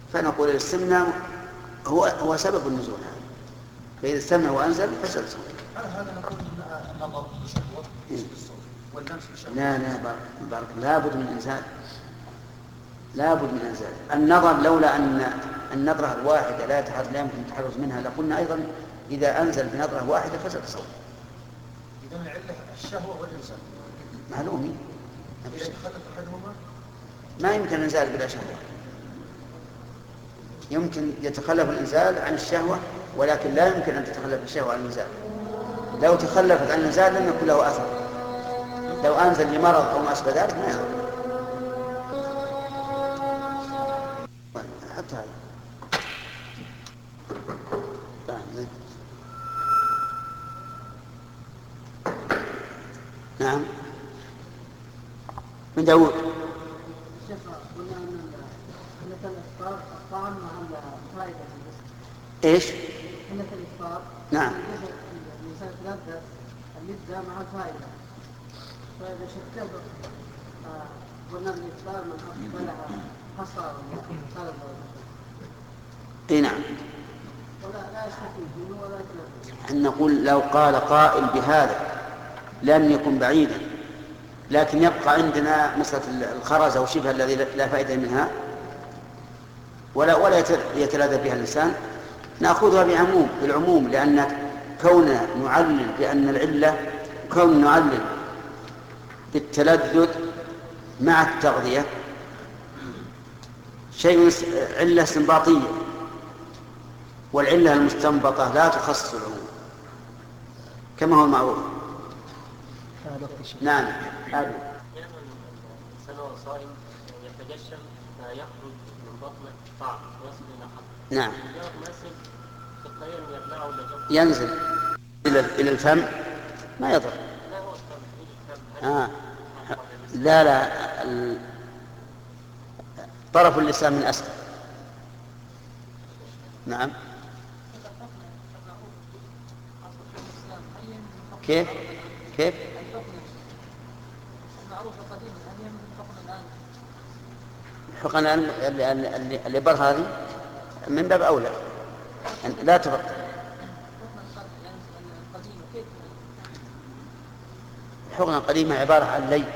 فنقول الاستمناء هو سبب النزول هذا، فإذا استمنى وأنزل فسد صوته. هذا نقول النظر بشهوة واللمس بشهوة. لا بارك، لابد من إنزال، لابد من إنزال النظر. لولا أن النظرة الواحدة لا يمكن التحرز منها لقلنا أيضا إذا أنزل بنظرة واحدة فسد صوته. إذن العلة الشهوة والإنزال معلومي ما يمكن الإنزال بلا شهوة. يمكن يتخلف الإنزال عن الشهوة، ولكن لا يمكن أن تتخلف الشهوة عن الإنزال. لو تخلفت عن الإنزال لم يكن له أثر. لو أنزل لمرض أو ما أشبه ذلك ما يضر. حتى هذا نعم. من داود قلنا أن الإفطار الطعام مع الفائدة إيش؟ أن الإفطار نعم الإنسان يتلذذ اللذة مع الفائدة، فإذا شكلت قلنا الإفطار من أقبلها حصى وصار إيه نعم. ولا يستفيد منه ولا يتلذذ. نقول لو قال قائل بهذا لم يكن بعيدا، لكن يبقى عندنا مسألة الخرز أو شبه الذي لا فائدة منها ولا يتلاذى بها الإنسان، نأخذها بالعموم، لأن كوننا نعلل بأن العلة كون نعلل بالتلذذ مع التغذية شيء علة استنباطية، والعلة المستنبطة لا تخصص العموم كما هو المعروف. نعم. الإنسان وهو صائم يتجشم فيخرج من بطنه طعم يصل إلى حلقه. نعم. ينزل إلى الفم ما يضر. لا طرف اللسان من أسفل. نعم. كيف الحقن الإبر هذه من باب أولى لا تفرق. الحقنة القديمة عبارة عن لي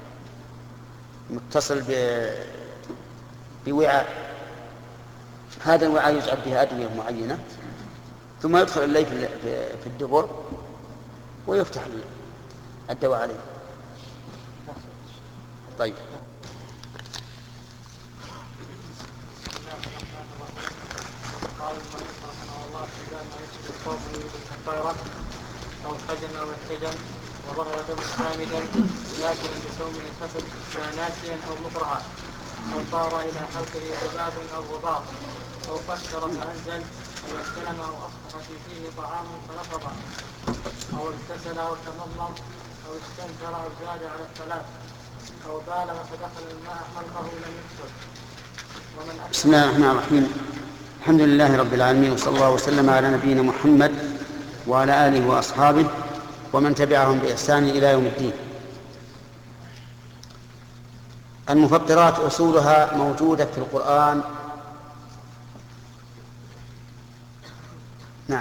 متصل بوعاء، هذا الوعاء يجعل فيها أدوية معينة ثم يدخل اللي في الدبر ويفتح الدواء عليه. طيب. قال المؤلف رحمه الله إذا ما يجب الصوم يريد الكفارة أو الحجن أو الحجن وظهر دم حامدا لكن بصوم الحسد ناسيا أو مكرها أو طار إلى حلقه ذباب أو غبار أو فكر فأنزل أو استلم أو أصبح فيه طعام فنفض أو اغتسل أو تمضمض أو استنكر أو زاد على الثلاث أو بالغ فدخل الماء حلقه لم يكسر. بسم الله الرحمن الرحيم. الحمد لله رب العالمين، وصلى الله وسلم على نبينا محمد وعلى آله وأصحابه ومن تبعهم بإحسان إلى يوم الدين. المفطرات أصولها موجودة في القرآن. نعم.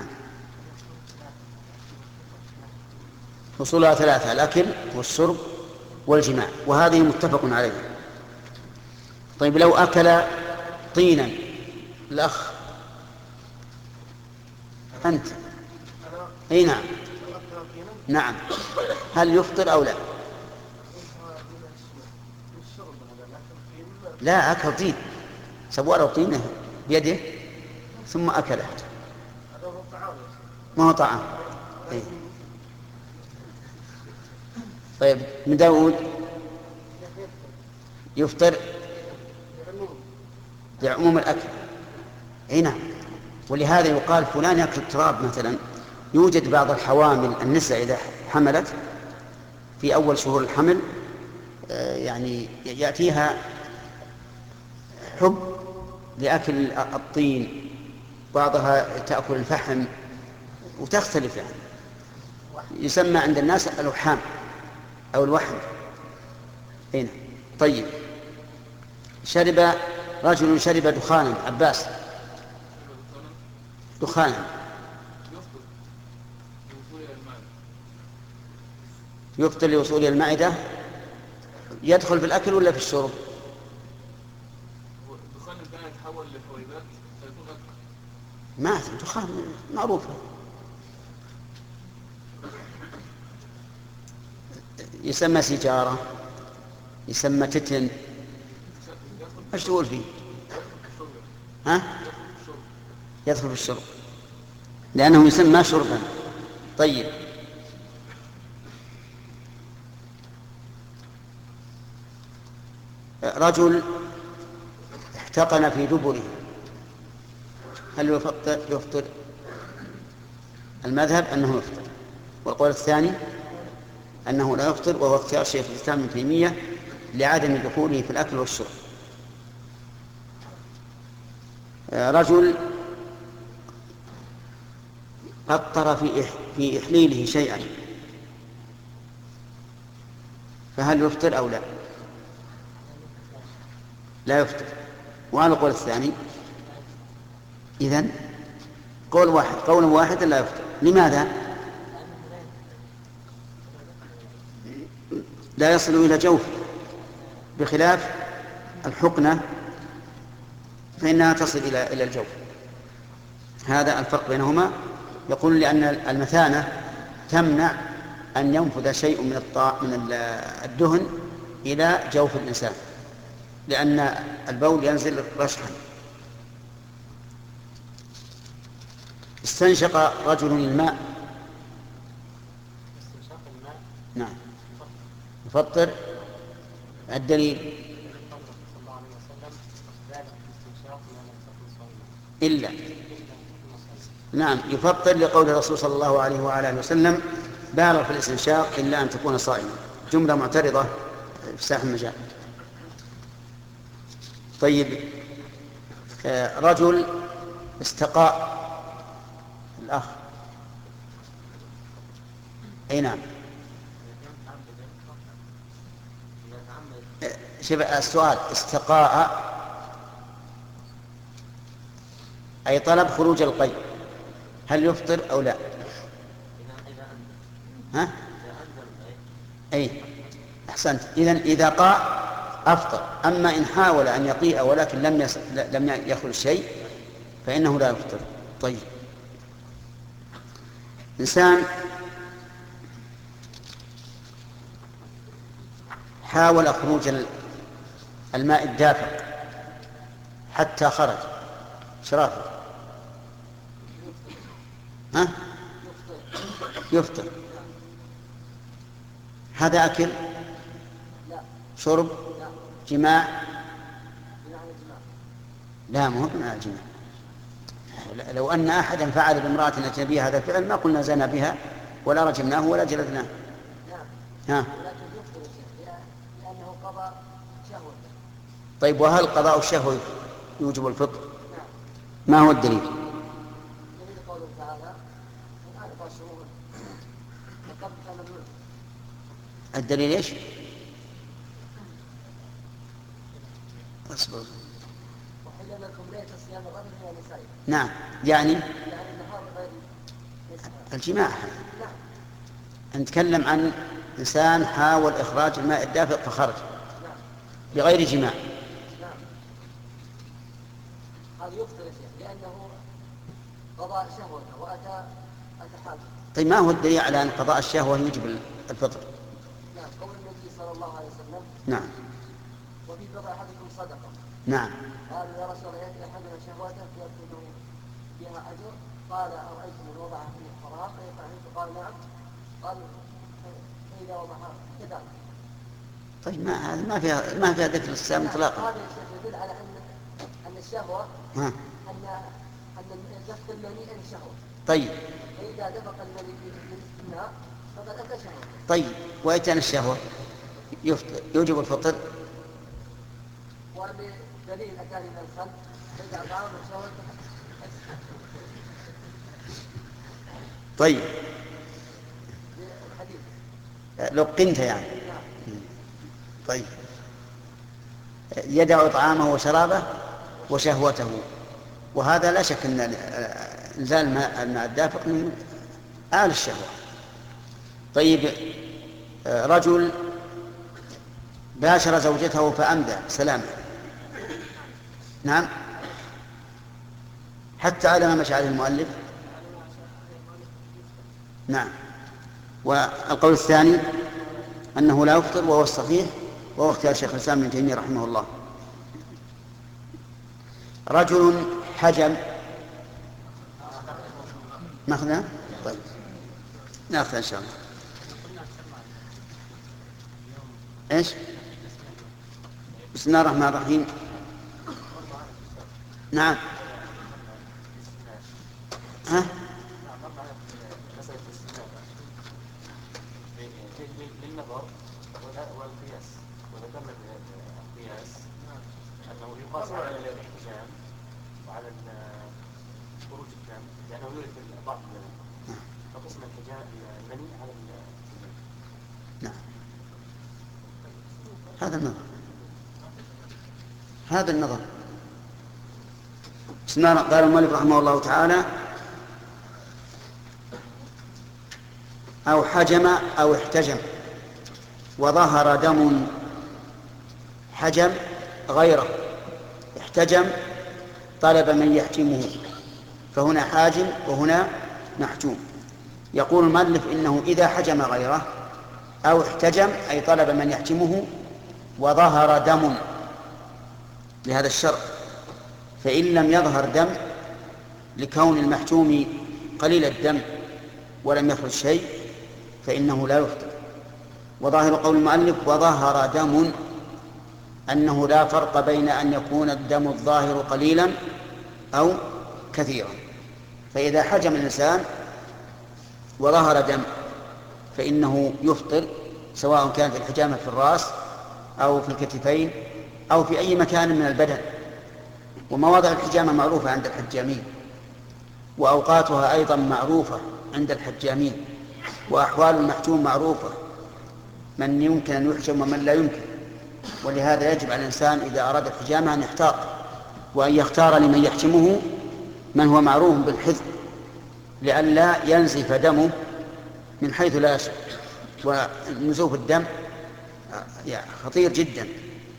أصولها ثلاثة: الأكل والشرب والجماع، وهذه متفق عليها. طيب لو أكل طينا الأخ أنت أي نعم نعم هل يفطر أو لا؟ لا، أكل طين، سوى طينه بيده ثم أكله، ما هو طعام. طيب من داود يفطر لعموم الأكل. أي نعم. ولهذا يقال فلان يأكل التراب مثلا. يوجد بعض الحوامل النساء إذا حملت في أول شهور الحمل يعني يأتيها حب لأكل الطين، بعضها تأكل الفحم وتختلف، يعني يسمى عند الناس الوحام أو الوحم. هنا طيب شرب رجل شرب دخانا، عباس، دخانا يفطر لوصول المعدة. يدخل في الأكل ولا في الشرب؟ الدخان كان يتحول لحويبات فيكون أكل. ما دخان معروفة. يسمى سيجارة، يسمى تتن، ايش تقول فيه؟ ها؟ يدخل في الشرب لأنه يسمى شربا. طيب، رجل احتقن في دبره، هل يفطر؟ المذهب أنه يفطر، والقول الثاني أنه لا يفطر، وهو اختيار شيخ الإسلام ابن تيمية لعدم دخوله في الأكل والشرب. رجل قطر في إحليله شيئا، فهل يفطر أو لا؟ لا يفطر. وعلى القول الثاني إذن قول واحد لا يفطر. لماذا؟ لا يصل إلى جوف، بخلاف الحقنة فإنها تصل إلى الجوف. هذا الفرق بينهما. يقول لأن المثانة تمنع أن ينفذ شيء من الدهن إلى جوف الإنسان، لأن البول ينزل رشحا. استنشق رجل الماء، نعم، يفطر. الدليل إلا، نعم، يفطر لقول الرسول صلى الله عليه وعلى آله وسلم: بالغ في الاستنشاق إلا أن تكون صائما. جملة معترضة في ساح المجال. طيب، رجل استقاء، الأخ، أي نعم. شوف السؤال: استقاء أي طلب خروج القيء، هل يفطر أو لا؟ ها؟ أي أحسنت. إذا قاء أفطر. أما إن حاول أن يقيء ولكن لم يخرج شيء فإنه لا يفطر. طيب، إنسان حاول خروج الماء الدافق حتى خرج، شرافه، ها؟ يفطر. هذا أكل؟ شرب؟ جماع؟ لا، مو من الجماع. لو أن أحدا فعل بامرأة أجنبية هذا الفعل ما قلنا زنا بها ولا رجمناه ولا جلدناه. ها؟ طيب، وهل قضاء الشهوة يوجب الفطر؟ ما هو الدليل؟ الدليل ايش؟ اصبر. نعم، يعني الجماع. نتكلم عن إنسان حاول إخراج الماء الدافق فخرج بغير جماع. هذا يفطر يا شيخ لأنه قضاء شهوته وأتى حاجة. طيب، ما هو الدليل على أن قضاء الشهوة يوجب الفطر؟ نعم، قول النبي صلى الله عليه وسلم: نعم. وفي بضع أحدكم صدقة. نعم. قال: يا رسول الله، يأتي أحدنا شهوته فيأخذ بها أجر. قال: أرأيتم من وضع فيه حرام فيفعله؟ قال: نعم. قال: فإذا وضعها كذلك. طيب، ما فيها ذكر الإسلام مطلقا. هذا يدل على أن الشهوة أن دفق المني أن الشهوة. طيب. فإذا دفق المني بالماء فقد أتى شهوة. طيب، وإتيان الشهوة يوجب الفطر؟ ودليل أتاني من الخلق فإذا أطعم الشهوة. طيب، لقنت يعني. طيب، يدع طعامه وشرابه وشهوته، وهذا لا شك أن إنزال الماء الدافق من أعلى الشهوة. طيب، رجل باشر زوجته فأمدى سلامه، نعم، حتى على ما مشى عليه المؤلف، نعم. والقول الثاني أنه لا يفطر، وهو الصحيح، وهو اختيار شيخ الإسلام ابن تيمية رحمه الله. رجل حجم، ماخذنا؟ طيب ناخذ إن شاء الله. إيش؟ بسم الله الرحمن الرحيم. نعم. ها؟ للنظر والقياس، وذكرنا القياس أنه يقاس على الاحتجام وعلى خروج الدم، لأنه يورث بعض المني، فقسم الحجام المني على المني. نعم، هذا النظر، هذا النظر. بسم الله. قال المؤلف رحمه الله تعالى: أو حجم أو احتجم وظهر دم. حجم غيره، احتجم طلب من يحجمه، فهنا حاجم وهنا محجوم. يقول المؤلف إنه إذا حجم غيره أو احتجم أي طلب من يحجمه وظهر دم لهذا الشرط، فإن لم يظهر دم لكون المحجوم قليل الدم ولم يخرج شيء فإنه لا يفطر. وظاهر قول المؤلف وظهر دم أنه لا فرق بين أن يكون الدم الظاهر قليلا أو كثيرا، فإذا حجم الإنسان وظهر دم فإنه يفطر، سواء كانت الحجامة في الرأس أو في الكتفين أو في أي مكان من البدن. ومواضع الحجامة معروفة عند الحجامين، وأوقاتها أيضا معروفة عند الحجامين، وأحوال المحجوم معروفة، من يمكن أن يحجم ومن لا يمكن. ولهذا يجب على الإنسان إذا أراد الحجامة أن يحتاط، وأن يختار لمن يحجمه من هو معروف بالحذر، لئلا ينزف دمه من حيث لا يشعر. ونزوف الدم خطير جدا.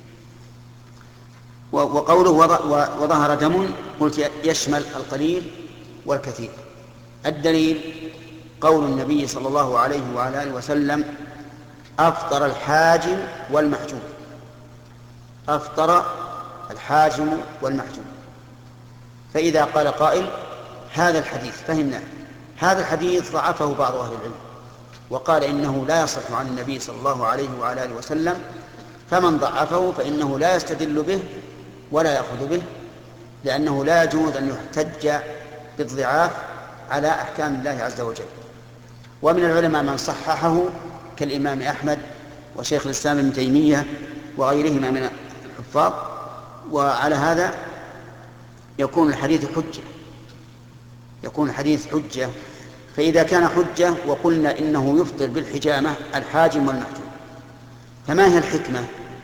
وقوله وظهر دم قلت يشمل القليل والكثير. الدليل قول النبي صلى الله عليه وعلى آله وسلم: أفطر الحاجم والمحجوم. أفطر الحاجم والمحجوم. فإذا قال قائل هذا الحديث فهمنا، هذا الحديث ضعفه بعض أهل العلم وقال إنه لا يصح عن النبي صلى الله عليه وعلى آله وسلم، فمن ضعفه فإنه لا يستدل به ولا يأخذ به، لأنه لا يجوز أن يحتج بالضعاف على أحكام الله عز وجل. ومن العلماء من صححه كالإمام أحمد وشيخ الإسلام ابن تيمية وغيرهما من الحفاظ، وعلى هذا يكون الحديث حجة، يكون الحديث حجة. فإذا كان حجة وقلنا إنه يفطر بالحجامة الحاجم والمحجوم، فما هي الحكمة؟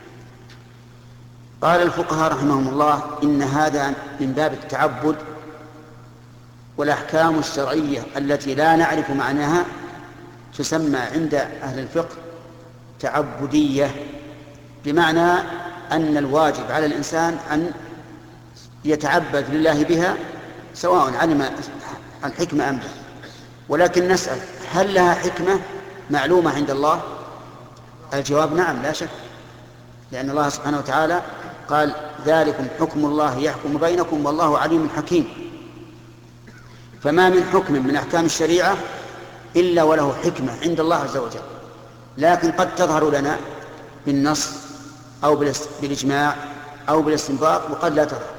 قال الفقهاء رحمهم الله إن هذا من باب التعبد، والأحكام الشرعية التي لا نعرف معناها تسمى عند أهل الفقه تعبدية، بمعنى أن الواجب على الإنسان أن يتعبد لله بها سواء علم الحكمة أم لا. ولكن نسأل هل لها حكمة معلومة عند الله؟ الجواب نعم لا شك، لأن الله سبحانه وتعالى قال ذلكم حكم الله يحكم بينكم والله عليم حكيم. فما من حكم من أحكام الشريعة إلا وله حكمة عند الله عز وجل، لكن قد تظهر لنا بالنص أو بالإجماع أو بالاستنباط، وقد لا تظهر.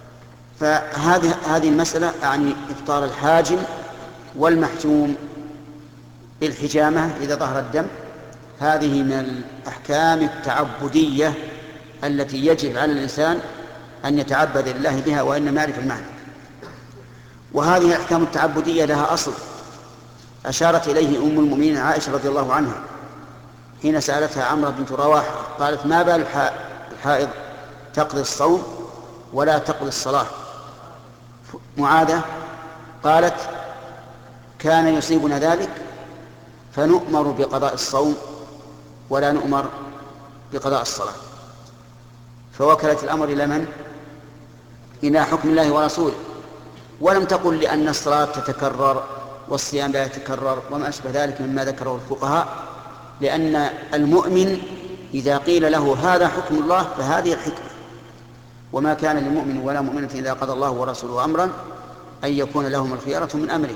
فهذه المسألة يعني إفطار الحاجم والمحجوم بالحجامة إذا ظهر الدم، هذه من الأحكام التعبدية التي يجب على الإنسان أن يتعبد لله بها وإن يعرف المعنى. وهذه الأحكام التعبدية لها أصل أشارت إليه أم المؤمنين عائشة رضي الله عنها حين سألتها عمرو بنت رواحة قالت: ما بال الحائض تقضي الصوم ولا تقضي الصلاة. معاذة قالت كان يصيبنا ذلك فنؤمر بقضاء الصوم ولا نؤمر بقضاء الصلاة، فوكلت الأمر إلى من؟ إلى حكم الله ورسوله، ولم تقل لأن الصلاة تتكرر والصيام لا يتكرر وما أشبه ذلك مما ذكره الفقهاء، لأن المؤمن إذا قيل له هذا حكم الله فهذه الحكمة، وما كان لمؤمن ولا مؤمنة إذا قضى الله ورسوله أمرا أن يكون لهم الخيارة من أمره.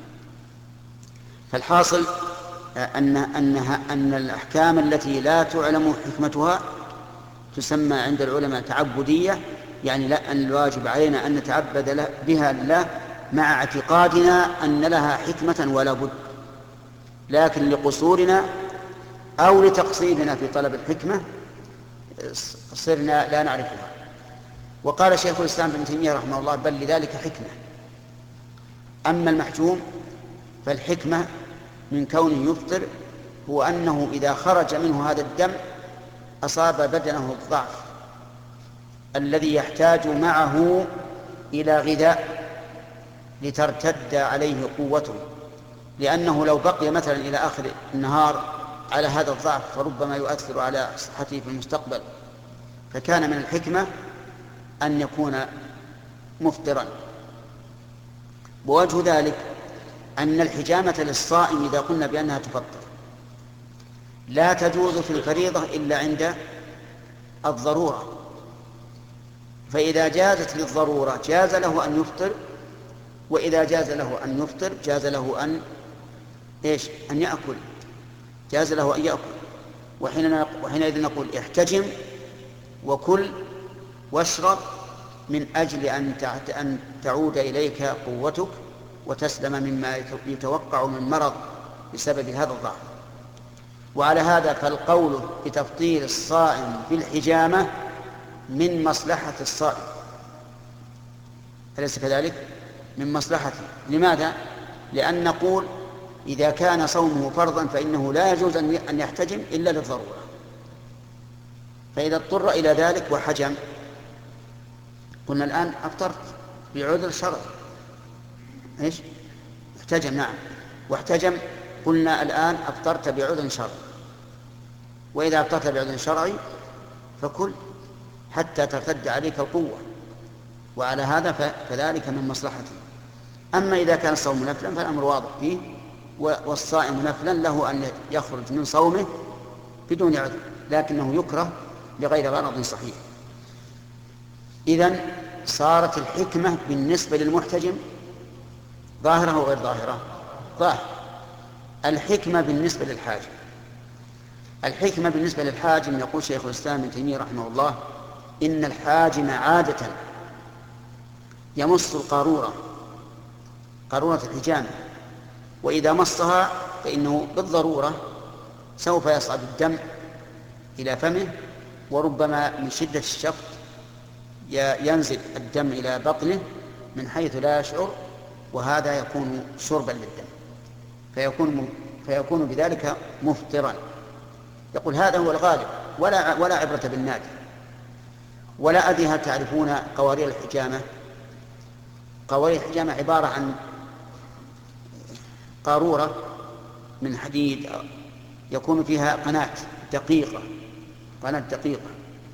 فالحاصل أن الأحكام التي لا تعلم حكمتها تسمى عند العلماء تعبدية، يعني لا أن الواجب علينا أن نتعبد بها لله مع اعتقادنا أن لها حكمة ولا بد، لكن لقصورنا أو لتقصيرنا في طلب الحكمة صرنا لا نعرفها. وقال شيخ الإسلام ابن تيمية رحمه الله بل لذلك حكمة. أما المحجوم فالحكمة من كونه يفطر هو أنه إذا خرج منه هذا الدم أصاب بدنه الضعف الذي يحتاج معه إلى غذاء لترتد عليه قوته، لأنه لو بقي مثلا إلى آخر النهار على هذا الضعف فربما يؤثر على صحته في المستقبل، فكان من الحكمة أن يكون مفطرا. ووجه ذلك أن الحجامة للصائم إذا قلنا بأنها تفطر لا تجوز في الفريضة إلا عند الضرورة، فإذا جازت للضرورة جاز له أن يفطر، وإذا جاز له أن يفطر جاز له أن يأكل، جاز له أن يأكل. وحينئذ نقول احتجم وكل واشرب من أجل أن تعود إليك قوتك وتسلم مما يتوقع من مرض بسبب هذا الضعف. وعلى هذا فالقول بتفطير الصائم بالحجامة من مصلحة الصائم، أليس كذلك؟ من مصلحته. لماذا؟ لأن نقول إذا كان صومه فرضا فإنه لا يجوز أن يحتجم إلا للضرورة، فإذا اضطر إلى ذلك وحجم قلنا الآن أفطرت بعذر شرعي. إيش؟ احتجم، نعم، واحتجم قلنا الآن أفطرت بعذر شرعي، وإذا أفطرت بعذر شرعي فكل حتى ترتد عليك القوة، وعلى هذا فذلك من مصلحته. أما إذا كان الصوم نفلا فالأمر واضح فيه، والصائم نفلا له أن يخرج من صومه بدون عذر، لكنه يكره لغير غرض صحيح. إذن صارت الحكمة بالنسبة للمحتجم ظاهرة وغير ظاهرة؟ ظاهر. الحكمة بالنسبة للحاجم، الحكمة بالنسبة للحاجم يقول شيخ الإسلام ابن تيمية رحمه الله إن الحاجم عادة يمص القارورة، قارورة الحجامة، وإذا مصها فإنه بالضرورة سوف يصعد الدم إلى فمه، وربما من شدة الشفط ينزل الدم إلى بطنه من حيث لا يشعر، وهذا يكون شربا للدم فيكون بذلك مفطرا. يقول هذا هو الغالب ولا عبرة بالنادر. ولا أدري هل تعرفون قوارير الحجامة؟ قوارير الحجامة عبارة عن قارورة من حديد يكون فيها قناة دقيقة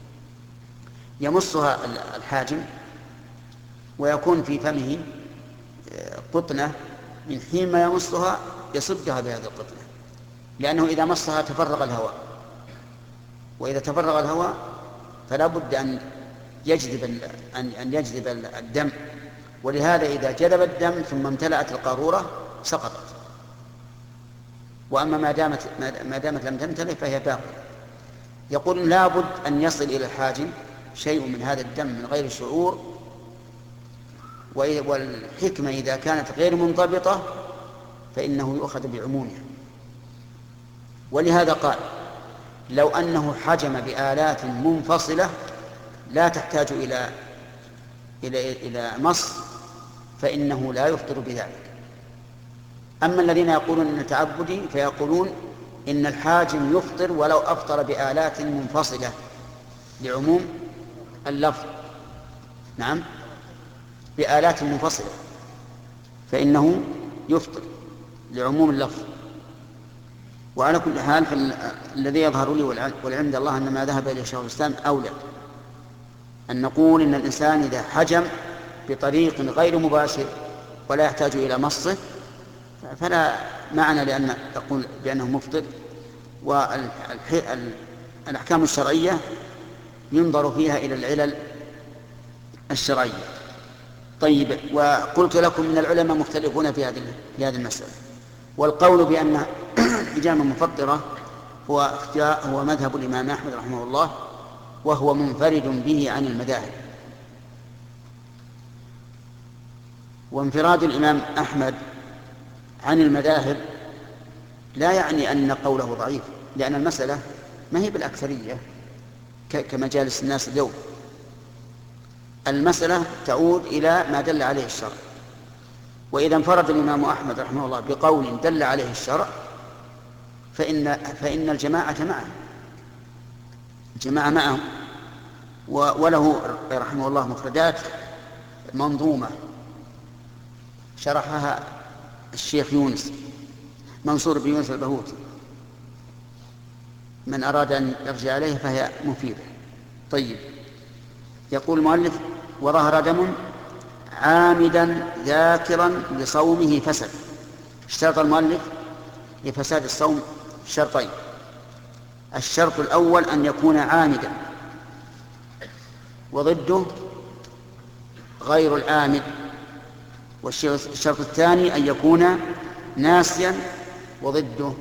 يمصها الحاجم، ويكون في فمه قطنة، من حين ما يمصها يصدها بهذه القطنة، لأنه إذا مصها تفرغ الهواء، وإذا تفرغ الهواء فلا بد أن يجذب الدم، ولهذا إذا جذب الدم ثم امتلأت القارورة سقطت، وأما ما دامت لم تمتلئ فهي باقية. يقول لا بد أن يصل إلى الحاجم شيء من هذا الدم من غير شعور، والحكمة إذا كانت غير منضبطة فإنه يؤخذ بعمومها. ولهذا قال لو أنه حجم بآلات منفصلة لا تحتاج إلى مص فإنه لا يفطر بذلك. أما الذين يقولون إن تعبدي فيقولون إن الحاجم يفطر ولو أفطر بآلات منفصلة لعموم اللفظ، نعم بآلات منفصلة فإنه يفطر لعموم اللفظ. وعلى كل حال فالذي يظهر لي والعلم الله أن ما ذهب إليه شيخ الإسلام أولى أن نقول إن الإنسان إذا حجم بطريق غير مباشر ولا يحتاج إلى مصه فلا معنى لأن تقول بأنه مفطر. والأحكام الشرعية ينظر فيها إلى العلل الشرعية. طيب، وقلت لكم إن العلماء مختلفون في هذه المسألة، والقول بأن الحجامة مفطرة هو مذهب الإمام أحمد رحمه الله، وهو منفرد به عن المذاهب. وانفراد الإمام أحمد عن المذاهب لا يعني أن قوله ضعيف، لأن المسألة ما هي بالأكثرية كمجالس الناس اليوم. المسألة تعود إلى ما دل عليه الشرع، وإذا انفرد الإمام أحمد رحمه الله بقول دل عليه الشرع فإن الجماعة معه. وله رحمه الله مفردات منظومة شرحها الشيخ يونس منصور بن يونس البهوتي، من أراد أن يرجع عليه فهي مفيدة. طيب، يقول المؤلف: وظهر دم عامدا ذاكرا لصومه فسد. اشترط المؤلف لفساد الصوم شرطين: الشرط الأول أن يكون عامدا، وضده غير العامد. والشرط الثاني أن يكون ناسيا، وضده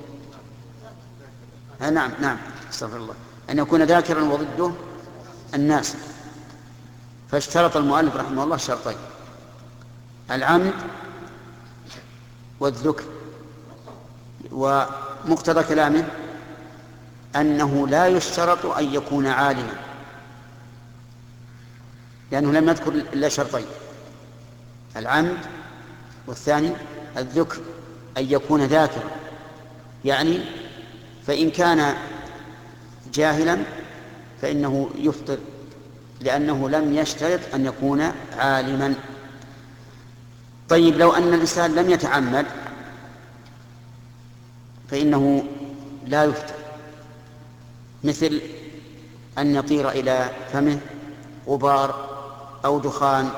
نعم استغفر الله، أن يكون ذاكرا وضده الناس. فاشترط المؤلف رحمه الله شرطين: العمد والذكر. ومقتضى كلامه أنه لا يشترط أن يكون عالما، لأنه لم يذكر إلا شرطين: العمد، والثاني الذكر، أن يكون ذاكرا. يعني فإن كان جاهلا فإنه يفطر، لأنه لم يشترط أن يكون عالما. طيب، لو أن الإنسان لم يتعمد فإنه لا يفطر، مثل أن يطير إلى فمه غبار أو دخان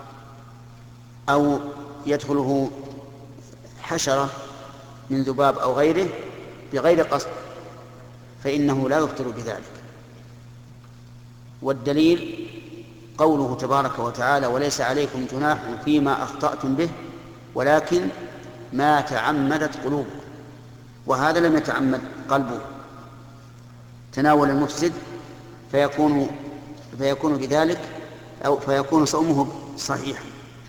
أو يدخله حشرة من ذباب أو غيره بغير قصد، فإنه لا يفطر بذلك. والدليل قوله تبارك وتعالى: وليس عليكم جناح فيما أخطأتم به ولكن ما تعمدت قلوبكم. وهذا لم يتعمد قلبه تناول المفسد فيكون بذلك أو فيكون صومه صحيحا.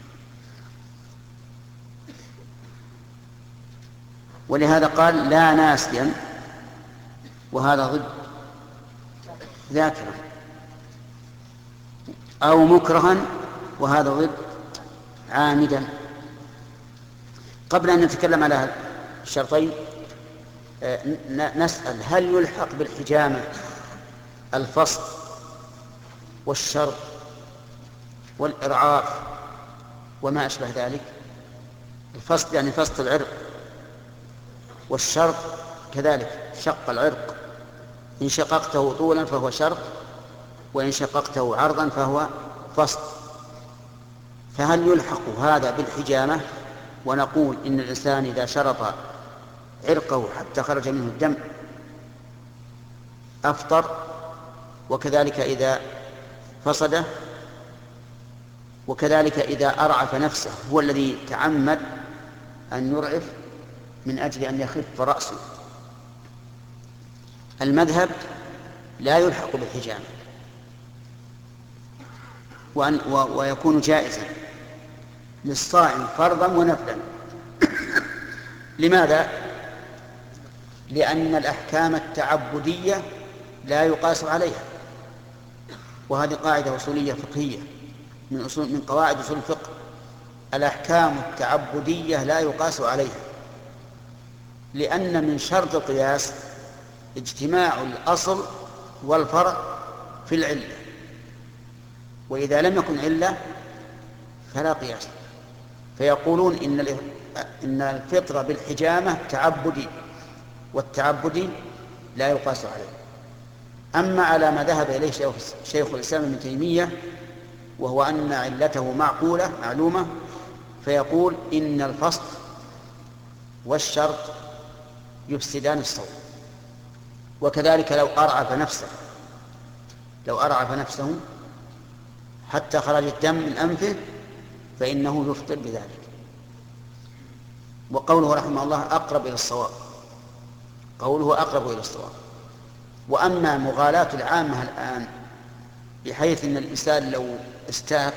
ولهذا قال: لا ناسيا، وهذا ضد ذاكرا، أو مكرها، وهذا ضد عامدا. قبل أن نتكلم على الشرطين نسأل: هل يلحق بالحجامة الفصل والشرط والإرعاف وما أشبه ذلك؟ الفصل يعني فصل العرق، والشرط كذلك شق العرق، إن شققته طولا فهو شرط، وإن شققته عرضا فهو فصل. فهل يلحق هذا بالحجامة ونقول إن الإنسان إذا شرط عرقه حتى خرج منه الدم أفطر، وكذلك إذا فصده، وكذلك إذا أرعف نفسه، هو الذي تعمد أن يرعف من أجل أن يخف رأسه؟ المذهب لا يلحق بالحجامة، ويكون جائزا للصائم فرضا ونفلا. لماذا؟ لأن الأحكام التعبدية لا يقاس عليها، وهذه قاعدة أصولية فقهية من قواعد أصول الفقه: الأحكام التعبدية لا يقاس عليها، لأن من شرط القياس اجتماع الأصل والفرع في العلة، وإذا لم يكن علة فلا قياس. فيقولون إن الفطر بالحجامة تعبدي، والتعبدي لا يقاس عليه. أما على ما ذهب إليه شيخ الإسلام ابن تيمية وهو أن علته معقولة معلومة، فيقول إن الفصل والشرط يفسدان الصوم. وكذلك لو أرعف نفسه حتى خرج الدم من أنفه فإنه يفطر بذلك. وقوله رحمه الله أقرب إلى الصواب، قوله أقرب إلى الصواب. وأما مغالاة العامة الآن بحيث أن الإنسان لو استاك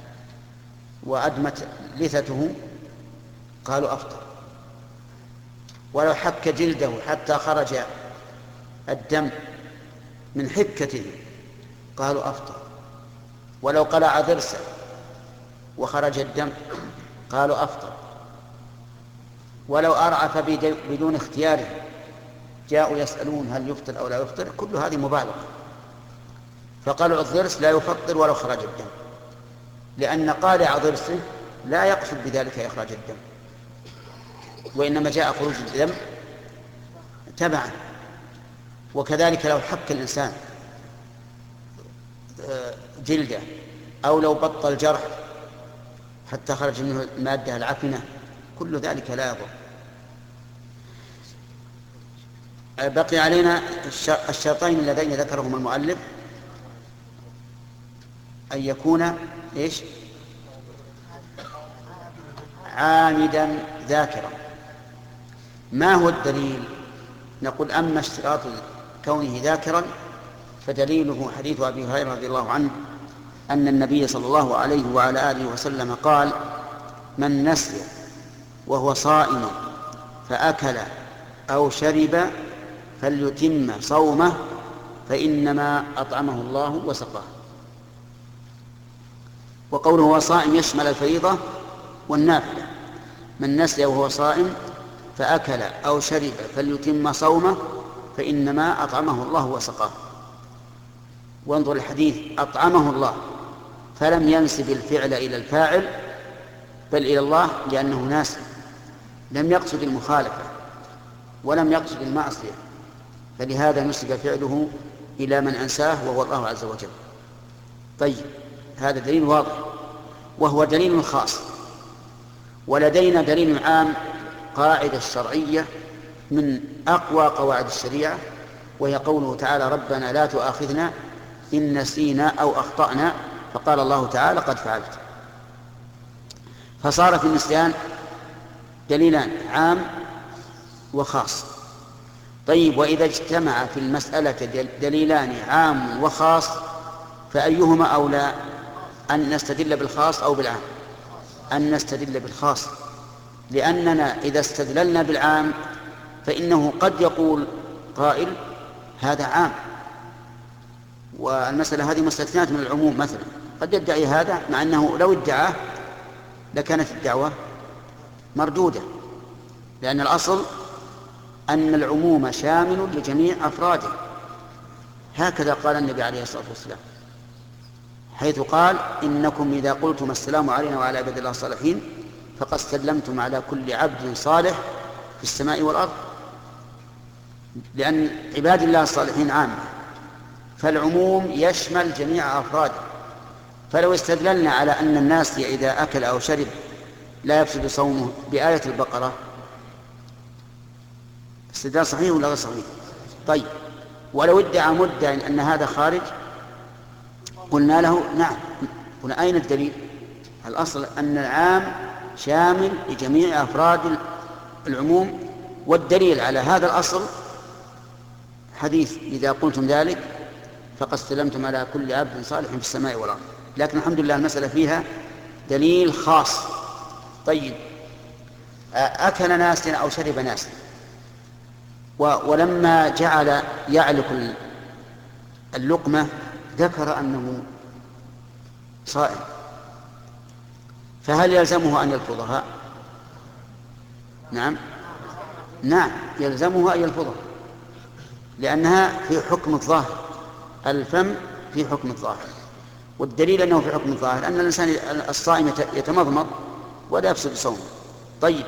وأدمت لثته قالوا أفطر، ولو حك جلده حتى خرج الدم من حكته قالوا أفطر، ولو قلع ضرسه وخرج الدم قالوا أفطر، ولو أرعف بدون اختياره جاءوا يسألون هل يفطر أو لا يفطر، كل هذه مبالغة. فقالوا الضرس لا يفطر ولو خرج الدم، لأن قالع ضرسه لا يقصد بذلك إخراج الدم، وإنما جاء خروج الدم تبعا. وكذلك لو حك الإنسان جلده أو لو بطل جرح حتى خرج منه المادة العفنة، كل ذلك لا يضر. بقي علينا الشرطين اللذين ذكرهما المؤلف، أن يكون إيش؟ عامدا ذاكرا. ما هو الدليل؟ نقول أما اشتراط كونه ذاكرا فدليله حديث أبي هريرة رضي الله عنه أن النبي صلى الله عليه وعلى آله وسلم قال: من نسي وهو صائم فأكل أو شرب فليتم صومه فإنما أطعمه الله وسقاه. وقوله هو صائم يشمل الفريضة والنافلة. من نسي وهو صائم فأكل أو شرب فليتم صومه فإنما أطعمه الله وسقاه. وانظر الحديث: أطعمه الله، فلم ينسب الفعل إلى الفاعل بل إلى الله، لأنه ناسي، لم يقصد المخالفة ولم يقصد المعصية، فلهذا نسب فعله إلى من أنساه وهو الله عز وجل. طيب، هذا دليل واضح وهو دليل خاص. ولدينا دليل عام، قاعدة شرعية من أقوى قواعد الشريعة، وهي قوله تعالى: ربنا لا تؤاخذنا إن نسينا أو أخطأنا، فقال الله تعالى: قد فعلت. فصار في النسيان دليلان، عام وخاص. طيب، وإذا اجتمع في المسألة دليلان عام وخاص فأيهما أولى؟ أن نستدل بالخاص أو بالعام؟ أن نستدل بالخاص، لأننا إذا استدللنا بالعام فإنه قد يقول قائل: هذا عام، والمسألة هذه مستثنات من العموم مثلا، قد يدعي هذا، مع أنه لو ادعاه لكانت الدعوة مردودة، لأن الأصل أن العموم شامل لجميع أفراده. هكذا قال النبي عليه الصلاة والسلام، حيث قال: إنكم إذا قلتم السلام علينا وعلى عباد الله الصالحين فقد سلمتم على كل عبد صالح في السماء والأرض، لأن عباد الله الصالحين عامة، فالعموم يشمل جميع أفراده. فلو استدللنا على أن الناس إذا أكل أو شرب لا يفسد صومه بآية البقرة، استدلال صحيح ولا غير صحيح؟ طيب، ولو ادعى مدعي أن هذا خارج قلنا له: نعم. هنا أين الدليل؟ الأصل أن العام شامل لجميع أفراد العموم، والدليل على هذا الأصل حديث: إذا قلتم ذلك فقد سلمتم على كل عبد صالح في السماء والأرض. لكن الحمد لله المسألة فيها دليل خاص. طيب، أكل ناس أو شرب ناس، ولما جعل يعلق اللقمة ذكر أنه صائم، فهل يلزمه أن يلفظها؟ نعم، يلزمه أن يلفظها، لأنها في حكم الظاهر، الفم في حكم الظاهر. والدليل أنه في حكم الظاهر أن الإنسان الصائم يتمضمض ولا يفسد صومه. طيب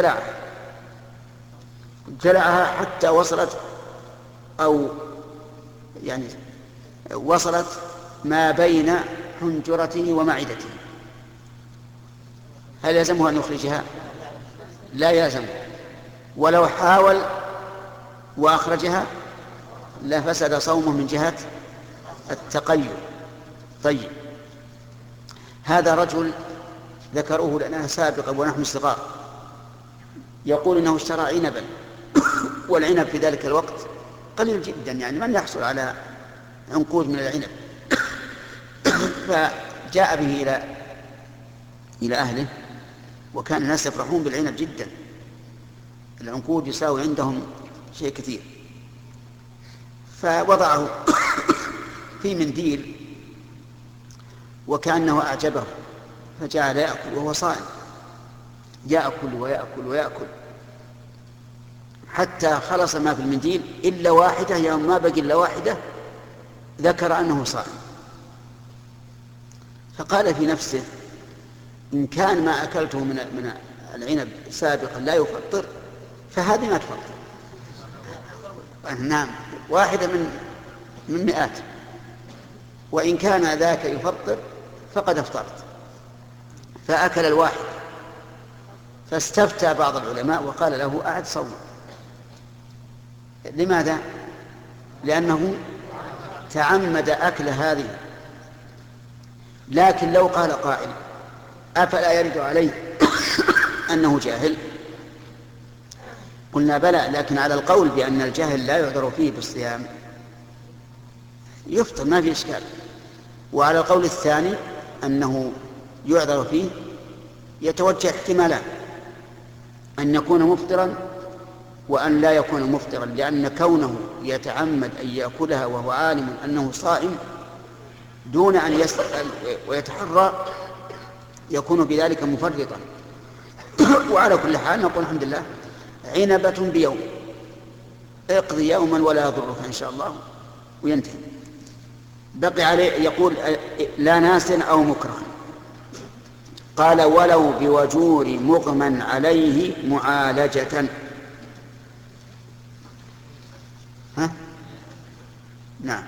ابتلعها حتى وصلت أو يعني وصلت ما بين حنجرته ومعدته، هل يلزمه أن يخرجها؟ لا يلزمه، ولو حاول وأخرجها لفسد صومه من جهة التقيد. طيب هذا رجل ذكروه لنا سابقا ونحن صغار يقول إنه اشترى عنبا والعنب في ذلك الوقت قليل جدا، يعني من يحصل على عنقود من العنب فجاء به إلى أهله، وكان الناس يفرحون بالعنب جدا، العنقود يساوي عندهم شيء كثير، فوضعه في منديل وكأنه أعجبه فجعل يأكل وهو صائم، يأكل ويأكل ويأكل حتى خلص ما في المنديل إلا واحدة، يوم ما بقي إلا واحدة ذكر أنه صائم، فقال في نفسه إن كان ما أكلته من العنب سابقا لا يفطر فهذه ما تفطر. نعم، واحدة من مئات، وإن كان ذاك يفطر فقد افطرت، فأكل الواحد، فاستفتى بعض العلماء وقال له أعد صومه. لماذا؟ لأنه تعمد أكل هذه. لكن لو قال قائل أفلا يرد عليه أنه جاهل؟ قلنا بلى، لكن على القول بأن الجاهل لا يعذر فيه بالصيام يفطر ما في إشكال، وعلى القول الثاني أنه يعذر فيه يتوجه احتمالان، أن يكون مفطرا وأن لا يكون مفطرا، لأن كونه يتعمد أن يأكلها وهو عالم أنه صائم دون أن يسأل ويتحرى يكون بذلك مفرطا. وعلى كل حال نقول الحمد لله عنبة بيوم، اقضي يوما ولا يضرك إن شاء الله وينتهي. بقي عليه يقول لا ناس أو مكره، قال ولو بوجور مغمى عليه معالجة. نعم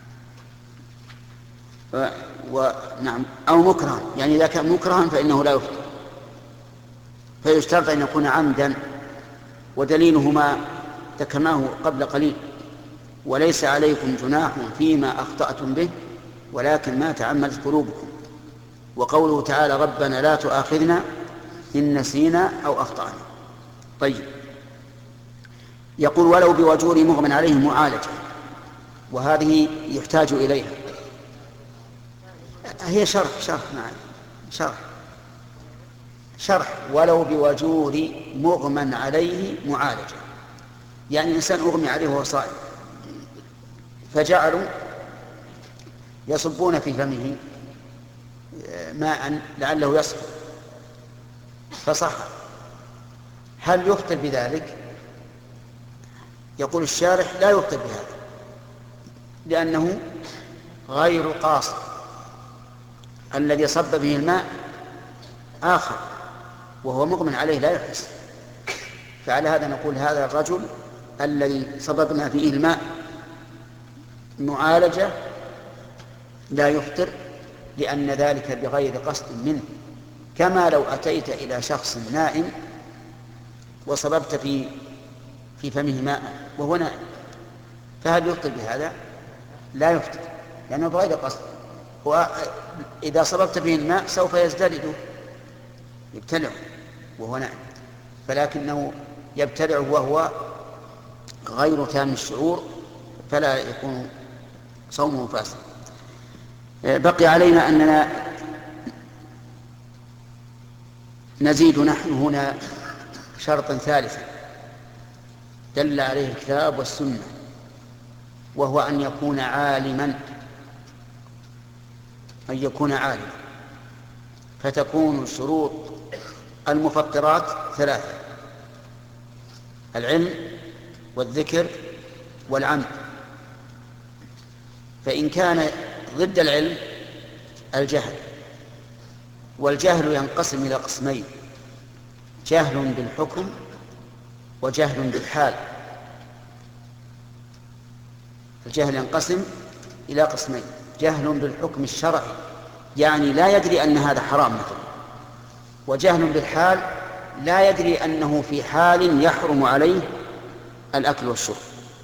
نعم أو مكرها، يعني إذا كان مكرها فإنه لا يفطر، فيشترط أن يكون عمدا، ودليله ما ذكرناه قبل قليل وليس عليكم جناح فيما أخطأتم به ولكن ما تعمدت قلوبكم، وقوله تعالى ربنا لا تؤاخذنا إن نسينا أو أخطأنا. طيب يقول ولو بوجور مغمى عليه معالجة، وهذه يحتاج إليها، هي شرح ولو بوجور مغمى عليه معالجة، يعني الإنسان أغمي عليه وهو صائم فجعلوا يصبون في فمه ماء لعله يصفر فصح، هل يفطر بذلك؟ يقول الشارح لا يفطر بهذا لأنه غير قاصر، الذي صب به الماء آخر وهو مغمى عليه لا يحس، فعلى هذا نقول هذا الرجل الذي صببنا فيه الماء معالجة لا يفطر، لأن ذلك بغير قصد منه، كما لو أتيت إلى شخص نائم وصببت في فمه ماء وهو نائم، فهل يفطر بهذا؟ لا يفطر لأنه بغير قصد، وإذا صببت به الماء سوف يزدرد يبتلع وهو نائم، فلكنه يبتلع وهو غير تام الشعور فلا يكون صومه فاسد. بقي علينا أننا نزيد نحن هنا شرطا ثالثا دل عليه الكتاب والسنة، وهو أن يكون عالما، فتكون شروط المفطرات ثلاثة: العلم والذكر والعمد. فإن كان ضد العلم الجهل. والجهل ينقسم إلى قسمين: جهل بالحكم وجهل بالحال. الجهل ينقسم إلى قسمين: جهل بالحكم الشرعي، يعني لا يدري أن هذا حرام مثلا، وجهل بالحال، لا يدري أنه في حال يحرم عليه الأكل والشرب،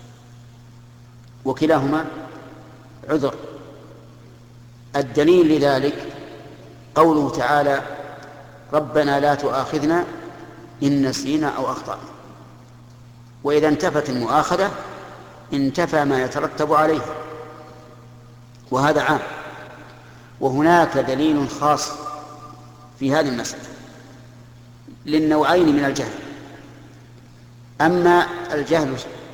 وكلاهما عذر. الدليل لذلك قوله تعالى: ربنا لا تؤاخذنا إن نسينا أو أخطأنا. وإذا انتفت المؤاخذة انتفى ما يترتب عليه، وهذا عام. وهناك دليل خاص في هذه المسألة للنوعين من الجهل. أما الجهل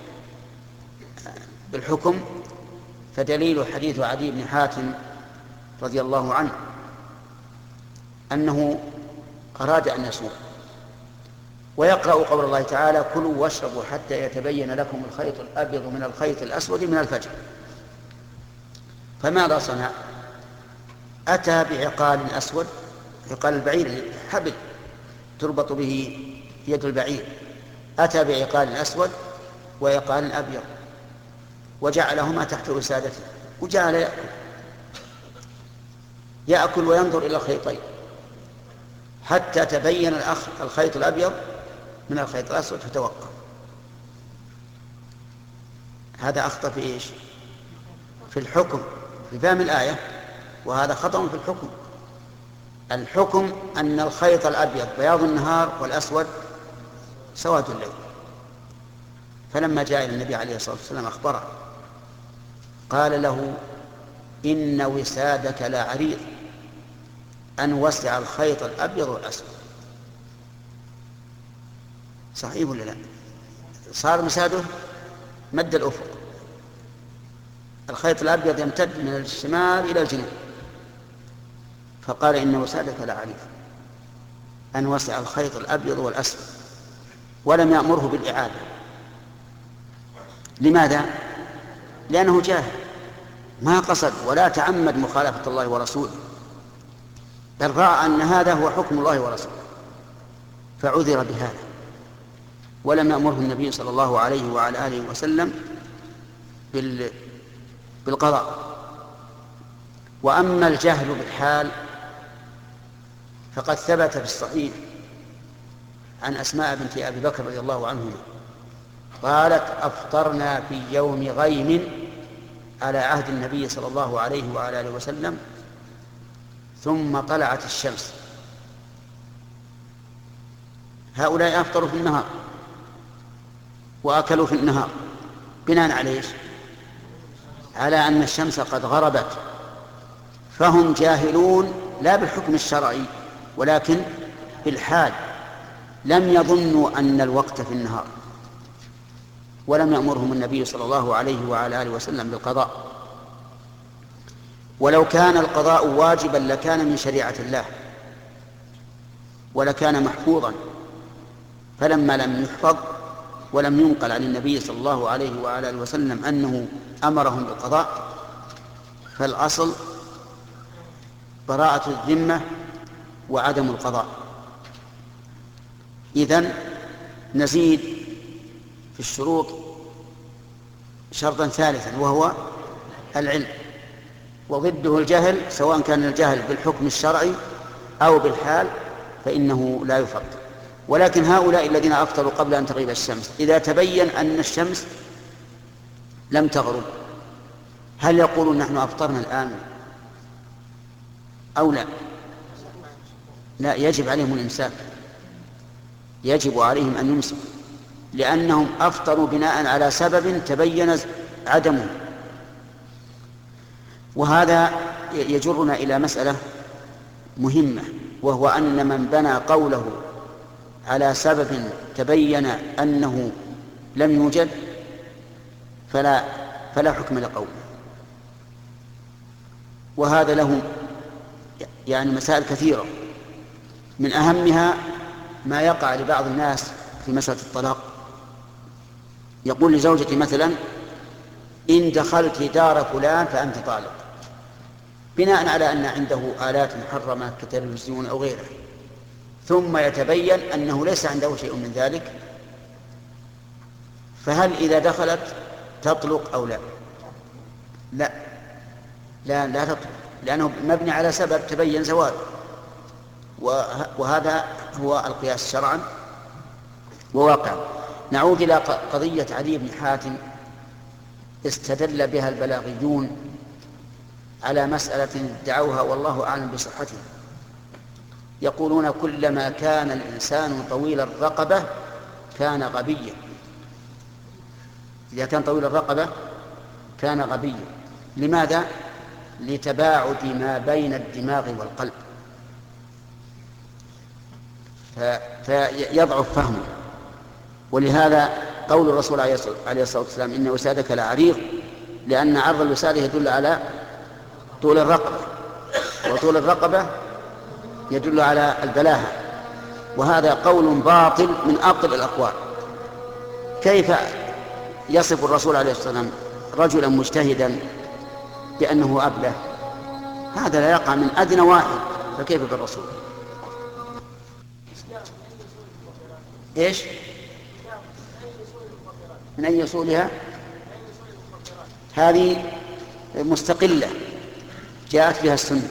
بالحكم فدليل حديث عدي بن حاتم رضي الله عنه أنه أراد أن يصوم، ويقرأ قول الله تعالى: كلوا واشربوا حتى يتبين لكم الخيط الأبيض من الخيط الأسود من الفجر. فماذا صنع؟ أتى بعقال أسود، عقال البعير، حبل تربط به يد البعير، أتى بعقال أسود وعقال أبيض وجعلهما تحت وسادته، وجعل يأكل وينظر إلى الخيطين حتى تبين الخيط الأبيض من الخيط الأسود فتوقف. هذا أخطأ في إيش؟ في الحكم، في فهم الآية، وهذا خطأ في الحكم. الحكم أن الخيط الأبيض بياض النهار والأسود سواد الليل. فلما جاء إلى النبي عليه الصلاة والسلام أخبره، قال له: إن وسادك لعريض أن وسع الخيط الأبيض والأسود. صحيح ولا لا؟ صار مساده مد الأفق، الخيط الأبيض يمتد من الشمال إلى الجنوب. فقال: إن وسادك لعريض أن وسع الخيط الأبيض والأسود، ولم يأمره بالإعادة. لماذا؟ لأنه جاهل، ما قصد ولا تعمد مخالفة الله ورسوله، بل رأى أن هذا هو حكم الله ورسوله فعذر بهذا، ولم يأمره النبي صلى الله عليه وعلى آله وسلم بالقضاء. وأما الجهل بالحال فقد ثبت في الصحيح عن أسماء بنت أبي بكر رضي الله عنهما قالت: أفطرنا في يوم غيم على عهد النبي صلى الله عليه وعلى آله وسلم ثم طلعت الشمس. هؤلاء أفطروا في النهار وأكلوا في النهار بناء على إيش؟ على أن الشمس قد غربت، فهم جاهلون لا بالحكم الشرعي ولكن بالحال، لم يظنوا أن الوقت في النهار، ولم يأمرهم النبي صلى الله عليه وعلى آله وسلم بالقضاء. ولو كان القضاء واجبا لكان من شريعة الله ولكان محفوظا، فلما لم يحفظ ولم ينقل عن النبي صلى الله عليه وعلى آله وسلم أنه أمرهم بالقضاء، فالأصل براءة الذمة وعدم القضاء. إذن نزيد في الشروط شرطا ثالثا وهو العلم، وضده الجهل، سواء كان الجهل بالحكم الشرعي أو بالحال فإنه لا يفطر. ولكن هؤلاء الذين أفطروا قبل أن تغيب الشمس إذا تبين أن الشمس لم تغرب، هل يقولون نحن أفطرنا الآن أو لا؟ لا، يجب عليهم الإمساك، يجب عليهم أن يمسكوا، لأنهم أفطروا بناء على سبب تبين عدمه. وهذا يجرنا إلى مسألة مهمة، وهو أن من بنى قوله على سبب تبين أنه لم يوجد فلا حكم لقوله. وهذا له يعني مسائل كثيرة، من أهمها ما يقع لبعض الناس في مسألة الطلاق. يقول لزوجتي مثلا: إن دخلت دار فلان فأنت طالق، بناء على أن عنده آلات محرمة كتلفزيون أو غيره، ثم يتبين أنه ليس عنده شيء من ذلك، فهل إذا دخلت تطلق أو لا؟ لا تطلق، لأنه مبني على سبب تبين زواله، وهذا هو القياس شرعا وواقعا. نعود إلى قضية علي بن حاتم استدل بها البلاغيون على مسألة ادعوها والله أعلم بصحتها. يقولون كلما كان الإنسان طويل الرقبة كان غبيا. إذا كان طويل الرقبة كان غبيا. لماذا؟ لتباعد ما بين الدماغ والقلب، فيضعف فهمه. ولهذا قول الرسول عليه الصلاة والسلام إن وسادك لعريض، لأن عرض الوسادة يدل على طول الرقبة، وطول الرقبة يدل على البلاهة، وهذا قول باطل من أبطل الأقوال. كيف يصف الرسول عليه الصلاة والسلام رجلا مجتهدا بأنه أبله؟ هذا لا يقع من أدنى واحد، فكيف بالرسول؟ إيش؟ من أي أصولها؟ هذه مستقلة جاءت بها السنة.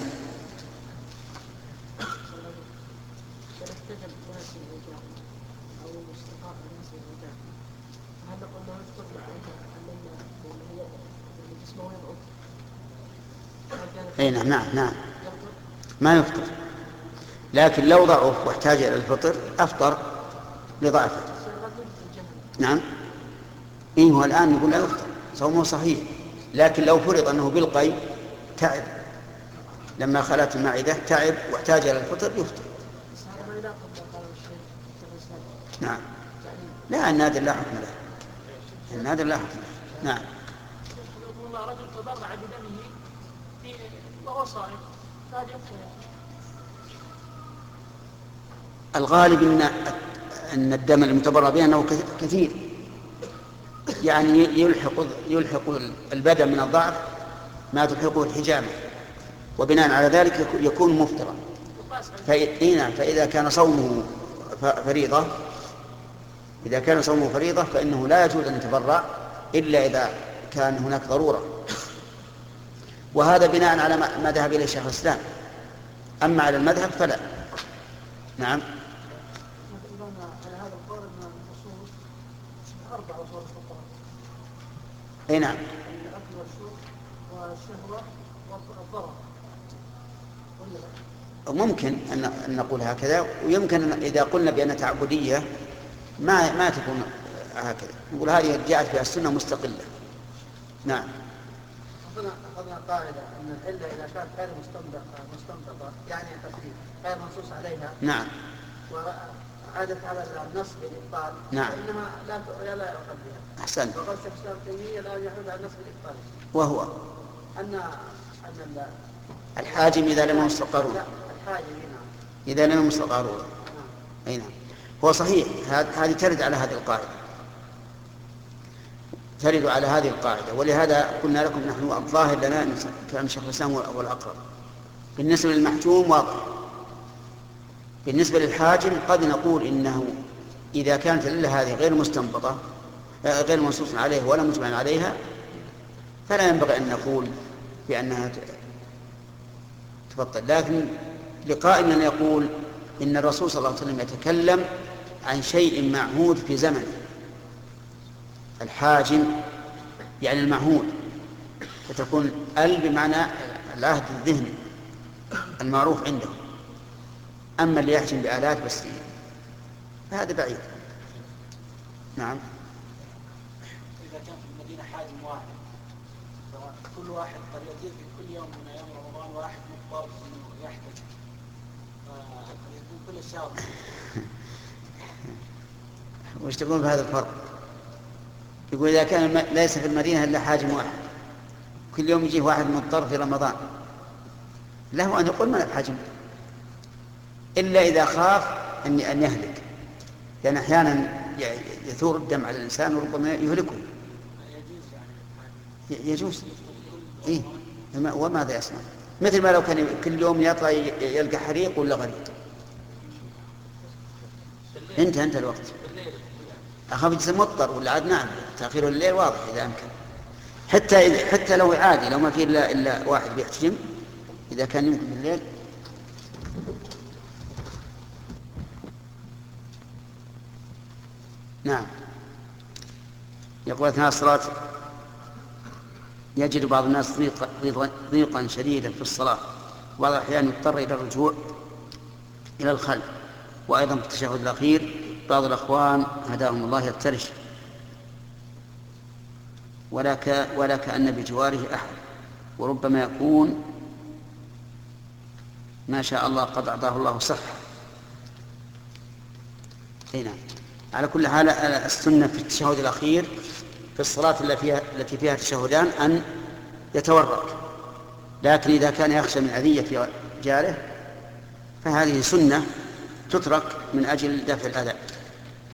أي نعم ما يفطر، لكن لو ضعف واحتاج إلى الفطر أفطر لضعفه. نعم هو الآن يقول لا يفطر، صومه صحيح، لكن لو فرض أنه بالقي تعب، لما خلت المعدة تعب واحتاج إلى الفطر يفطر. نعم لا، النادر لا حكم له، النادر لا حكم له. نعم. رجل تبرع بدمه وهو صائم، فهذا يفطر. الغالب أن الدم المتبرع به أنه كثير، يعني يلحق البدن من الضعف ما تلحقه الحجامة، وبناء على ذلك يكون مفطرا. فإذا كان صومه فريضة، إذا كان صومه فريضة فإنه لا يجوز أن يتبرع إلا إذا كان هناك ضرورة، وهذا بناء على ما ذهب إليه شيخ الإسلام. أما على المذهب فلا. نعم. أي نعم. ممكن أن نقول هكذا، ويمكن إذا قلنا بأن تعبدية ما تكون هكذا، نقول هذه جاءت بها السنة مستقلة. نعم. أخذنا قاعدة أن العلة إذا كانت غير مستنبطة يعني تفريط غير منصوص عليها. نعم. وعادت على النص بالإبطال. نعم. فإنما لا يؤخذ بها. أحسنت. وقال شيخ الإسلام ابن تيمية لا يحمل على النص بالإبطال. وهو أن الحاجم إذا لم يمس قارون. لا الحاجم نعم. إذا لم يمس قارون. أي نعم. هو صحيح، هذه ترد على هذه القاعدة، ترد على هذه القاعدة. ولهذا قلنا لكم نحن الظاهر لنا كلام شيخ الإسلام والأقرب. بالنسبة للمحجوم واضح. بالنسبة للحاجم قد نقول إنه إذا كانت العلة هذه غير مستنبطة غير منصوص عليه ولا مجمع عليها فلا ينبغي أن نقول بأنها تبطل. لكن لقائنا يقول إن الرسول صلى الله عليه وسلم يتكلم عن شيء معهود في زمنه. الحاجم يعني المعهود، فتكون بمعنى العهد الذهني المعروف عنده. أما اللي يحجم بآلات بس فهذا بعيد. نعم. إذا كان في المدينة حاجم واحد فكل واحد قد يجيء في كل يوم من أيام رمضان واحد مضطر إنه يحتج يكون كل شهر. وش تقول بهذا الفرق؟ يقول إذا كان ليس في المدينة إلا حاجم واحد كل يوم يجيه واحد مضطر في رمضان، له أن يقول ما الحاجم إلا إذا خاف أن يهلك، لأن أحيانا يثور الدم على الإنسان وربما يهلكه. يجوز إيه؟ وماذا يصنع؟ مثل ما لو كان كل يوم يطلع يلقى حريق ولا غريق. انتهى الوقت. أخاف يجلس مضطر ولا عاد نعم تأخير الليل واضح إذا أمكن. حتى لو عادي لو ما في إلا واحد بيحتجم إذا كان يمكن بالليل. نعم. يقول أثناء الصلاة يجد بعض الناس ضيقا شديدا في الصلاة وبعض الأحيان يضطر إلى الرجوع إلى الخلف، وأيضا في التشهد الأخير بعض الأخوان هداهم الله يفترش ولا كأن بجواره أحد، وربما يكون ما شاء الله قد أعطاه الله صحة. هنا على كل حال السنة في التشهد الأخير في الصلاة التي فيها تشهدان أن يتورك، لكن إذا كان يخشى من أذية جاره فهذه سنة تترك من أجل دفع الأذى.